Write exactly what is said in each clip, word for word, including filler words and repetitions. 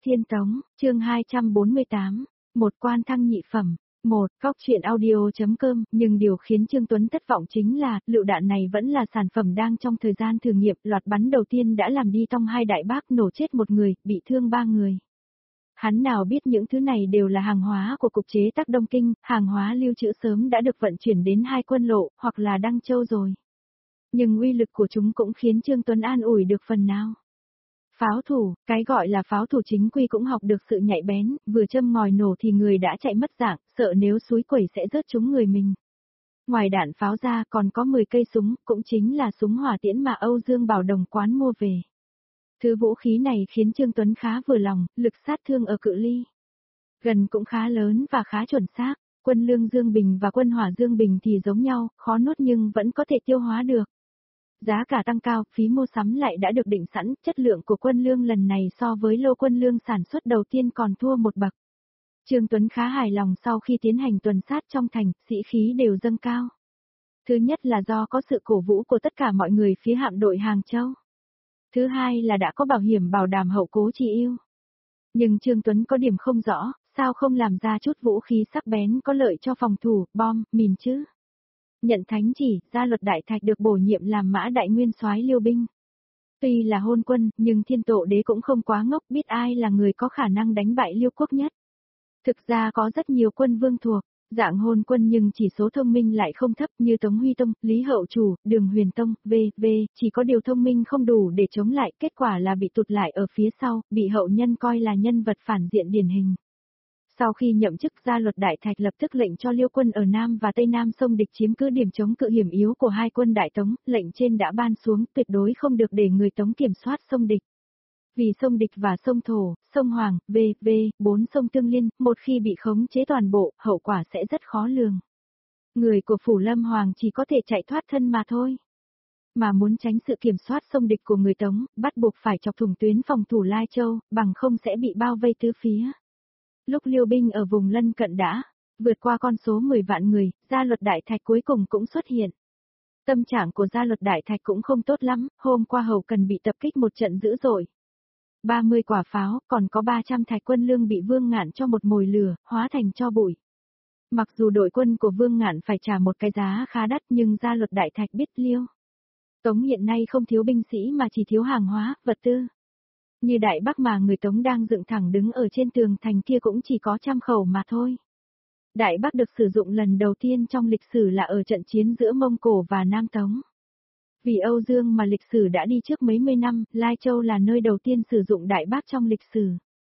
Thiên Tống, chương hai trăm bốn mươi tám, một quan thăng nhị phẩm. Một, Góc truyện audio.com, nhưng điều khiến Trương Tuấn thất vọng chính là, lựu đạn này vẫn là sản phẩm đang trong thời gian thử nghiệm, loạt bắn đầu tiên đã làm đi tong hai đại bác, nổ chết một người, bị thương ba người. Hắn nào biết những thứ này đều là hàng hóa của cục chế tác Đông Kinh, hàng hóa lưu trữ sớm đã được vận chuyển đến hai quân lộ, hoặc là Đăng Châu rồi. Nhưng uy lực của chúng cũng khiến Trương Tuấn an ủi được phần nào. Pháo thủ, cái gọi là pháo thủ chính quy cũng học được sự nhạy bén, vừa châm ngòi nổ thì người đã chạy mất dạng, sợ nếu xúi quẩy sẽ rớt trúng người mình. Ngoài đạn pháo ra còn có mười cây súng, cũng chính là súng hỏa tiễn mà Âu Dương Bảo Đồng quán mua về. Thứ vũ khí này khiến Trương Tuấn khá vừa lòng, lực sát thương ở cự ly gần cũng khá lớn và khá chuẩn xác. Quân lương Dương Bình và quân hỏa Dương Bình thì giống nhau, khó nuốt nhưng vẫn có thể tiêu hóa được. Giá cả tăng cao, phí mua sắm lại đã được định sẵn, chất lượng của quân lương lần này so với lô quân lương sản xuất đầu tiên còn thua một bậc. Trương Tuấn khá hài lòng sau khi tiến hành tuần sát trong thành, sĩ khí đều dâng cao. Thứ nhất là do có sự cổ vũ của tất cả mọi người phía hạm đội Hàng Châu. Thứ hai là đã có bảo hiểm bảo đảm hậu cố chi ưu. Nhưng Trương Tuấn có điểm không rõ, sao không làm ra chút vũ khí sắc bén có lợi cho phòng thủ, bom, mìn chứ? Nhận thánh chỉ, Gia Luật Đại Thạch được bổ nhiệm làm mã đại nguyên soái Liêu binh. Tuy là hôn quân, nhưng Thiên Tổ Đế cũng không quá ngốc, biết ai là người có khả năng đánh bại Liêu quốc nhất. Thực ra có rất nhiều quân vương thuộc, dạng hôn quân nhưng chỉ số thông minh lại không thấp như Tống Huy Tông, Lý Hậu Chủ, Đường Huyền Tông, vân vân, chỉ có điều thông minh không đủ để chống lại, kết quả là bị tụt lại ở phía sau, bị hậu nhân coi là nhân vật phản diện điển hình. Sau khi nhậm chức, Gia Luật Đại Thạch lập tức lệnh cho Liêu quân ở Nam và Tây Nam sông địch chiếm cứ điểm chống cự hiểm yếu của hai quân Đại Tống, lệnh trên đã ban xuống, tuyệt đối không được để người Tống kiểm soát sông địch. Vì sông địch và sông Thổ, sông Hoàng, vân vân, bốn sông tương liên, một khi bị khống chế toàn bộ, hậu quả sẽ rất khó lường. Người của Phủ Lâm Hoàng chỉ có thể chạy thoát thân mà thôi. Mà muốn tránh sự kiểm soát sông địch của người Tống, bắt buộc phải chọc thủng tuyến phòng thủ Lai Châu, bằng không sẽ bị bao vây tứ phía. Lúc Liêu binh ở vùng lân cận đã vượt qua con số mười vạn người, Gia Luật Đại Thạch cuối cùng cũng xuất hiện. Tâm trạng của Gia Luật Đại Thạch cũng không tốt lắm, hôm qua hầu cần bị tập kích một trận dữ dội. ba mươi quả pháo, còn có ba trăm thạch quân lương bị Vương Ngạn cho một mồi lửa, hóa thành tro bụi. Mặc dù đội quân của Vương Ngạn phải trả một cái giá khá đắt nhưng Gia Luật Đại Thạch biết Liêu Tống hiện nay không thiếu binh sĩ mà chỉ thiếu hàng hóa, vật tư. Như Đại Bắc mà người Tống đang dựng thẳng đứng ở trên tường thành kia cũng chỉ có trăm khẩu mà thôi. Đại Bắc được sử dụng lần đầu tiên trong lịch sử là ở trận chiến giữa Mông Cổ và Nam Tống. Vì Âu Dương mà lịch sử đã đi trước mấy mươi năm, Lai Châu là nơi đầu tiên sử dụng Đại Bắc trong lịch sử.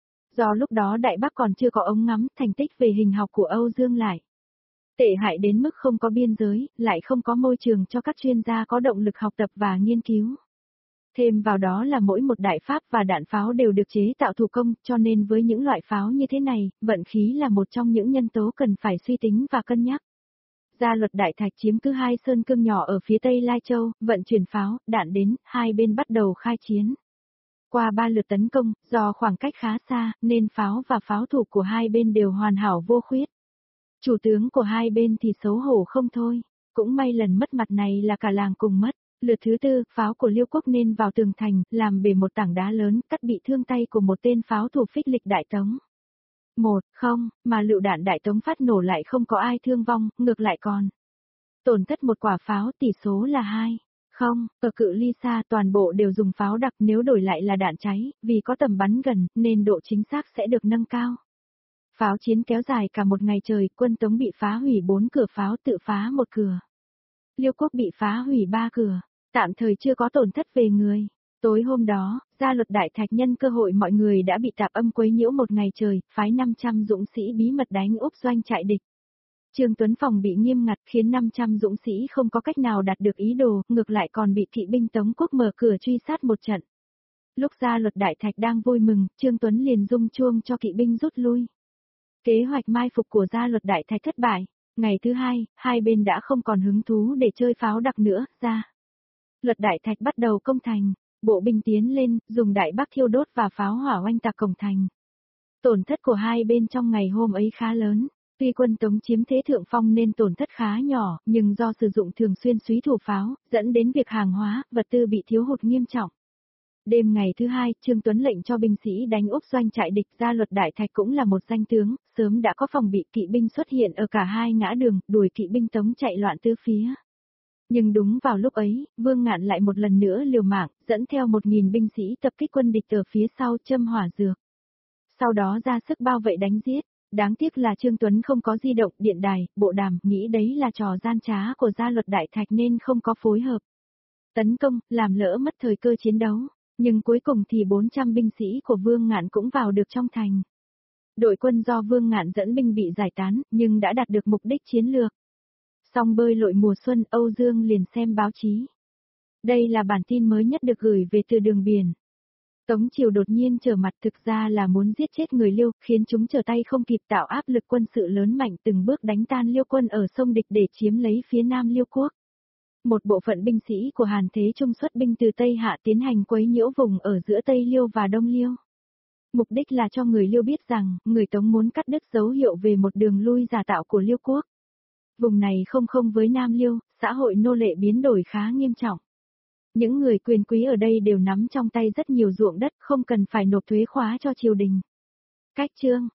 Do lúc đó Đại Bắc còn chưa có ống ngắm, thành tích về hình học của Âu Dương lại tệ hại đến mức không có biên giới, lại không có môi trường cho các chuyên gia có động lực học tập và nghiên cứu. Thêm vào đó là mỗi một đại pháp và đạn pháo đều được chế tạo thủ công, cho nên với những loại pháo như thế này, vận khí là một trong những nhân tố cần phải suy tính và cân nhắc. Gia Luật Đại Thạch chiếm cứ hai sơn cương nhỏ ở phía tây Lai Châu, vận chuyển pháo, đạn đến, hai bên bắt đầu khai chiến. Qua ba lượt tấn công, do khoảng cách khá xa, nên pháo và pháo thủ của hai bên đều hoàn hảo vô khuyết. Chủ tướng của hai bên thì xấu hổ không thôi, cũng may lần mất mặt này là cả làng cùng mất. Lượt thứ tư, pháo của Liêu quốc nên vào tường thành, làm bể một tảng đá lớn, cắt bị thương tay của một tên pháo thủ phích lịch Đại Tống. Một, không, mà lựu đạn Đại Tống phát nổ lại không có ai thương vong, ngược lại còn tổn thất một quả pháo, tỷ số là hai. Không, ở cự ly xa toàn bộ đều dùng pháo đặc, nếu đổi lại là đạn cháy, vì có tầm bắn gần, nên độ chính xác sẽ được nâng cao. Pháo chiến kéo dài cả một ngày trời, quân Tống bị phá hủy bốn cửa pháo, tự phá một cửa. Liêu quốc bị phá hủy ba cửa, tạm thời chưa có tổn thất về người. Tối hôm đó, Gia Luật Đại Thạch nhân cơ hội mọi người đã bị tạp âm quấy nhiễu một ngày trời, phái năm trăm dũng sĩ bí mật đánh úp doanh trại địch. Trương Tuấn phòng bị nghiêm ngặt khiến năm trăm dũng sĩ không có cách nào đạt được ý đồ, ngược lại còn bị kỵ binh Tống quốc mở cửa truy sát một trận. Lúc Gia Luật Đại Thạch đang vui mừng, Trương Tuấn liền rung chuông cho kỵ binh rút lui. Kế hoạch mai phục của Gia Luật Đại Thạch thất bại. Ngày thứ hai, hai bên đã không còn hứng thú để chơi pháo đặc nữa, Gia Luật Đại Thạch bắt đầu công thành, bộ binh tiến lên, dùng Đại Bắc thiêu đốt và pháo hỏa oanh tạc cổng thành. Tổn thất của hai bên trong ngày hôm ấy khá lớn, tuy quân Tống chiếm thế thượng phong nên tổn thất khá nhỏ, nhưng do sử dụng thường xuyên suý thủ pháo, dẫn đến việc hàng hóa, vật tư bị thiếu hụt nghiêm trọng. Đêm ngày thứ hai, Trương Tuấn lệnh cho binh sĩ đánh úp doanh trại địch, Gia Luật Đại Thạch cũng là một danh tướng, sớm đã có phòng bị kỵ binh xuất hiện ở cả hai ngã đường, đuổi kỵ binh Tống chạy loạn tứ phía. Nhưng đúng vào lúc ấy, Vương Ngạn lại một lần nữa liều mạng, dẫn theo một nghìn binh sĩ tập kích quân địch ở phía sau châm hỏa dược. Sau đó ra sức bao vây đánh giết. Đáng tiếc là Trương Tuấn không có di động, điện đài, bộ đàm, nghĩ đấy là trò gian trá của Gia Luật Đại Thạch nên không có phối hợp. Tấn công, làm lỡ mất thời cơ chiến đấu, nhưng cuối cùng thì bốn trăm binh sĩ của Vương Ngạn cũng vào được trong thành. Đội quân do Vương Ngạn dẫn binh bị giải tán, nhưng đã đạt được mục đích chiến lược. Xong bơi lội mùa xuân, Âu Dương liền xem báo chí. Đây là bản tin mới nhất được gửi về từ đường biển. Tống Triều đột nhiên trở mặt, thực ra là muốn giết chết người Liêu, khiến chúng trở tay không kịp, tạo áp lực quân sự lớn mạnh, từng bước đánh tan Liêu quân ở sông địch để chiếm lấy phía nam Liêu quốc. Một bộ phận binh sĩ của Hàn Thế Trung xuất binh từ Tây Hạ tiến hành quấy nhiễu vùng ở giữa Tây Liêu và Đông Liêu. Mục đích là cho người Liêu biết rằng, người Tống muốn cắt đứt dấu hiệu về một đường lui giả tạo của Liêu quốc. Vùng này không không với Nam Liêu, xã hội nô lệ biến đổi khá nghiêm trọng. Những người quyền quý ở đây đều nắm trong tay rất nhiều ruộng đất, không cần phải nộp thuế khóa cho triều đình. Cách chương